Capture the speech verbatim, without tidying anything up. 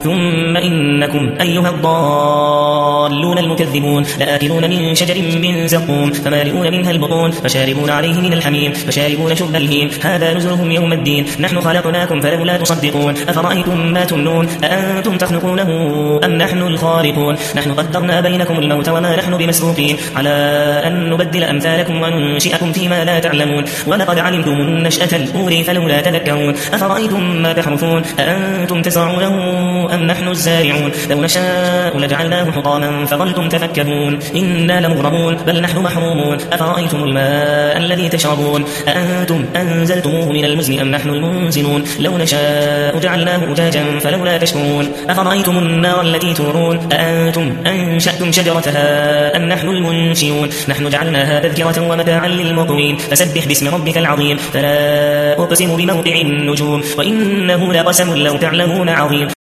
ثم إنكم أيها الضالون المكذبون لآكلون من شجر من زقوم فمالئون منها البطون فشاربون عليه من الحميم فشاربون شرب الهيم هذا نزلهم يوم الدين نحن خلقناكم فلولا تصدقون أفرأيتم ما تمنون أأنتم تخلقونه أم نحن الخالقون نحن قدرنا بينكم الموت وما نحن بمسبوقين على أن نبدل أمثالكم وننشئكم فيما لا تعلمون ولقد علمتم النشأة الأولى فلولا تذكرون أفرأيتم ما تحرثون أأنتم تزرعونه أم نحن الزارعون لو نشاء لجعلناه حطاما فظلتم تفكرون إنا لمغرمون بل نحن محرومون أفرأيتم الماء الذي تشربون أأنتم أنزلتموه من المزن أم نحن المنزلون لو نشاء جعلناه أجاجا فلولا تشكرون أفرأيتم النار التي تورون أأنتم أنشأتم شجرتها أم نحن المنشئون نحن جعلناها تذكرة ومتاعا للمقوين فسبح باسم ربك العظيم فلا أقسم بموقع النجوم وإنه لقسم لو تعلمون عظيم